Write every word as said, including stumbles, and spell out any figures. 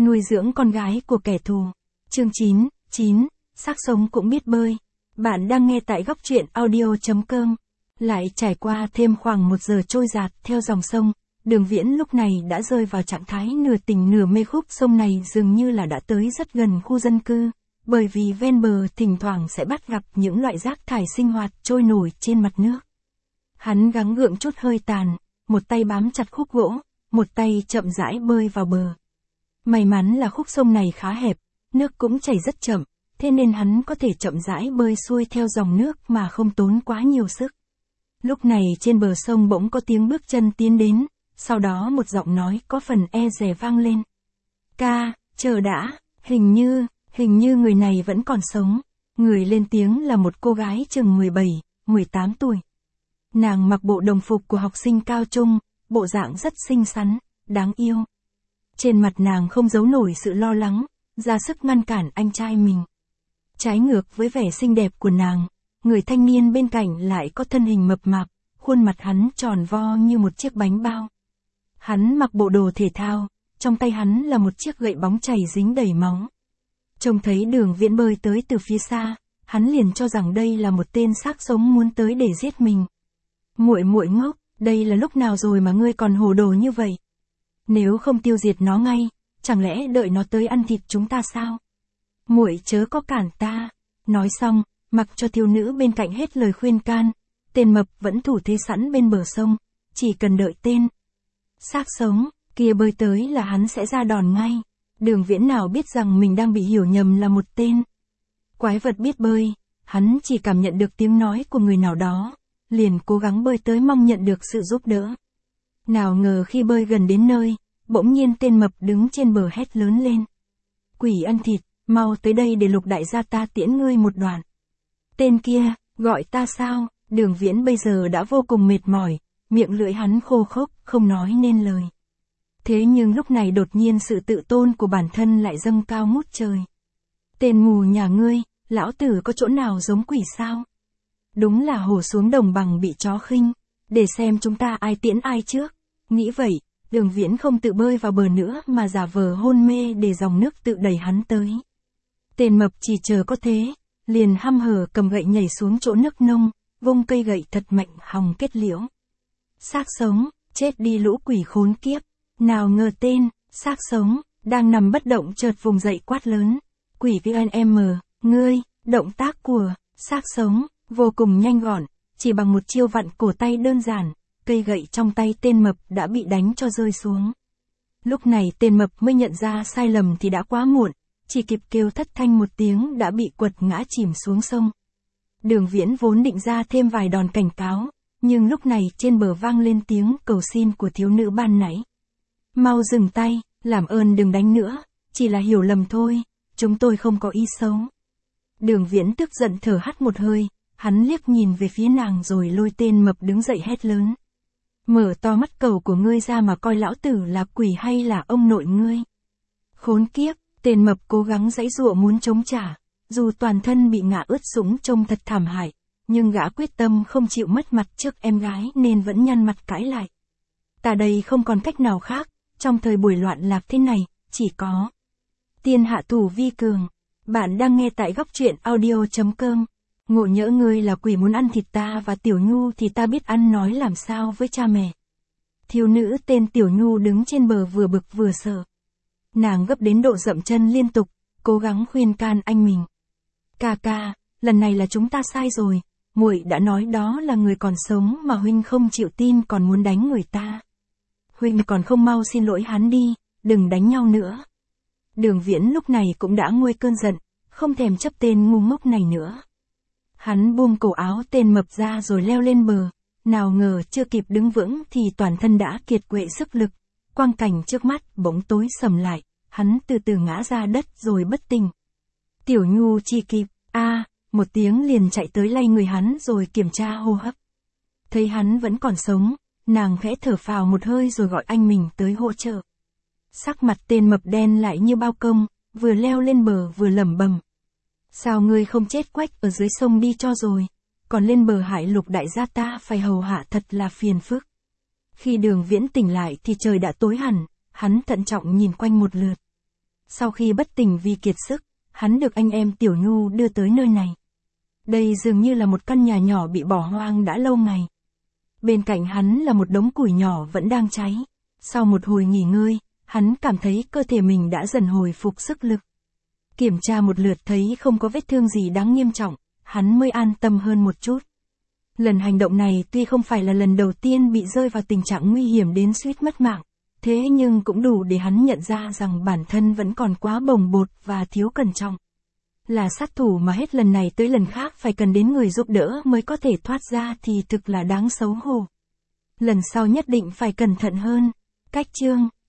nuôi dưỡng con gái của kẻ thù. Chương chín, chín, xác sống cũng biết bơi. Bạn đang nghe tại góc truyện audio chấm com. Lại trải qua thêm khoảng một giờ trôi dạt theo dòng sông, Đường Viễn lúc này đã rơi vào trạng thái nửa tỉnh nửa mê. Khúc sông này dường như là đã tới rất gần khu dân cư, bởi vì ven bờ thỉnh thoảng sẽ bắt gặp những loại rác thải sinh hoạt trôi nổi trên mặt nước. Hắn gắng gượng chút hơi tàn, một tay bám chặt khúc gỗ, một tay chậm rãi bơi vào bờ. May mắn là khúc sông này khá hẹp, nước cũng chảy rất chậm, thế nên hắn có thể chậm rãi bơi xuôi theo dòng nước mà không tốn quá nhiều sức. Lúc này trên bờ sông bỗng có tiếng bước chân tiến đến, sau đó một giọng nói có phần e dè vang lên. Ca, chờ đã, hình như, hình như người này vẫn còn sống. Người lên tiếng là một cô gái chừng mười bảy, mười tám tuổi. Nàng mặc bộ đồng phục của học sinh cao trung, bộ dạng rất xinh xắn, đáng yêu. Trên mặt nàng không giấu nổi sự lo lắng, ra sức ngăn cản anh trai mình. Trái ngược với vẻ xinh đẹp của nàng, người thanh niên bên cạnh lại có thân hình mập mạp, khuôn mặt hắn tròn vo như một chiếc bánh bao. Hắn mặc bộ đồ thể thao, trong tay hắn là một chiếc gậy bóng chày dính đầy máu. Trông thấy Đường Viễn bơi tới từ phía xa, hắn liền cho rằng đây là một tên xác sống muốn tới để giết mình. Muội muội ngốc, đây là lúc nào rồi mà ngươi còn hồ đồ như vậy? Nếu không tiêu diệt nó ngay, chẳng lẽ đợi nó tới ăn thịt chúng ta sao? Muội chớ có cản ta. Nói xong, mặc cho thiếu nữ bên cạnh hết lời khuyên can, tên mập vẫn thủ thế sẵn bên bờ sông, chỉ cần đợi tên xác sống kia bơi tới là hắn sẽ ra đòn ngay. Đường Viễn nào biết rằng mình đang bị hiểu nhầm là một tên quái vật biết bơi, hắn chỉ cảm nhận được tiếng nói của người nào đó, liền cố gắng bơi tới mong nhận được sự giúp đỡ. Nào ngờ khi bơi gần đến nơi, bỗng nhiên tên mập đứng trên bờ hét lớn lên. Quỷ ăn thịt, mau tới đây để Lục đại gia ta tiễn ngươi một đoạn. Tên kia, gọi ta sao? Đường Viễn bây giờ đã vô cùng mệt mỏi, miệng lưỡi hắn khô khốc, không nói nên lời. Thế nhưng lúc này đột nhiên sự tự tôn của bản thân lại dâng cao ngút trời. Tên mù nhà ngươi, lão tử có chỗ nào giống quỷ sao? Đúng là hổ xuống đồng bằng bị chó khinh, để xem chúng ta ai tiễn ai trước. Nghĩ vậy, Đường Viễn không tự bơi vào bờ nữa mà giả vờ hôn mê để dòng nước tự đẩy hắn tới. Tên mập chỉ chờ có thế, liền hăm hở cầm gậy nhảy xuống chỗ nước nông, vung cây gậy thật mạnh hòng kết liễu. Xác sống, chết đi lũ quỷ khốn kiếp. Nào ngờ tên xác sống đang nằm bất động chợt vùng dậy quát lớn. Quỷ vê en em, ngươi. Động tác của xác sống vô cùng nhanh gọn, chỉ bằng một chiêu vặn cổ tay đơn giản, cây gậy trong tay tên mập đã bị đánh cho rơi xuống. Lúc này tên mập mới nhận ra sai lầm thì đã quá muộn, chỉ kịp kêu thất thanh một tiếng đã bị quật ngã chìm xuống sông. Đường Viễn vốn định ra thêm vài đòn cảnh cáo, nhưng lúc này trên bờ vang lên tiếng cầu xin của thiếu nữ ban nãy. Mau dừng tay, làm ơn đừng đánh nữa, chỉ là hiểu lầm thôi, chúng tôi không có ý xấu. Đường Viễn tức giận thở hắt một hơi, hắn liếc nhìn về phía nàng rồi lôi tên mập đứng dậy hét lớn. Mở to mắt cầu của ngươi ra mà coi lão tử là quỷ hay là ông nội ngươi. Khốn kiếp, tên mập cố gắng giãy giụa muốn chống trả, dù toàn thân bị ngã ướt sũng trông thật thảm hại, nhưng gã quyết tâm không chịu mất mặt trước em gái nên vẫn nhăn mặt cãi lại. Ta đây không còn cách nào khác, trong thời buổi loạn lạc thế này, chỉ có tiên hạ thủ vi cường. Bạn đang nghe tại góc truyện audio chấm com. Ngộ nhỡ ngươi là quỷ muốn ăn thịt ta và Tiểu Nhu thì ta biết ăn nói làm sao với cha mẹ. Thiếu nữ tên Tiểu Nhu đứng trên bờ vừa bực vừa sợ. Nàng gấp đến độ dậm chân liên tục, cố gắng khuyên can anh mình. Ca ca, lần này là chúng ta sai rồi, muội đã nói đó là người còn sống mà huynh không chịu tin còn muốn đánh người ta. Huynh còn không mau xin lỗi hắn đi, đừng đánh nhau nữa. Đường Viễn lúc này cũng đã nguôi cơn giận, không thèm chấp tên ngu ngốc này nữa. Hắn buông cổ áo tên mập ra rồi leo lên bờ, nào ngờ chưa kịp đứng vững thì toàn thân đã kiệt quệ sức lực, quang cảnh trước mắt bỗng tối sầm lại, hắn từ từ ngã ra đất rồi bất tỉnh. Tiểu Nhu chi kịp, a à, một tiếng liền chạy tới lay người hắn rồi kiểm tra hô hấp. Thấy hắn vẫn còn sống, nàng khẽ thở phào một hơi rồi gọi anh mình tới hỗ trợ. Sắc mặt tên mập đen lại như bao công, vừa leo lên bờ vừa lẩm bẩm. Sao ngươi không chết quách ở dưới sông đi cho rồi, còn lên bờ hại Lục đại gia ta phải hầu hạ thật là phiền phức. Khi Đường Viễn tỉnh lại thì trời đã tối hẳn, hắn thận trọng nhìn quanh một lượt. Sau khi bất tỉnh vì kiệt sức, hắn được anh em Tiểu Nhu đưa tới nơi này. Đây dường như là một căn nhà nhỏ bị bỏ hoang đã lâu ngày. Bên cạnh hắn là một đống củi nhỏ vẫn đang cháy. Sau một hồi nghỉ ngơi, hắn cảm thấy cơ thể mình đã dần hồi phục sức lực. Kiểm tra một lượt thấy không có vết thương gì đáng nghiêm trọng, hắn mới an tâm hơn một chút. Lần hành động này tuy không phải là lần đầu tiên bị rơi vào tình trạng nguy hiểm đến suýt mất mạng, thế nhưng cũng đủ để hắn nhận ra rằng bản thân vẫn còn quá bồng bột và thiếu cẩn trọng. Là sát thủ mà hết lần này tới lần khác phải cần đến người giúp đỡ mới có thể thoát ra thì thực là đáng xấu hổ. Lần sau nhất định phải cẩn thận hơn. Cách chương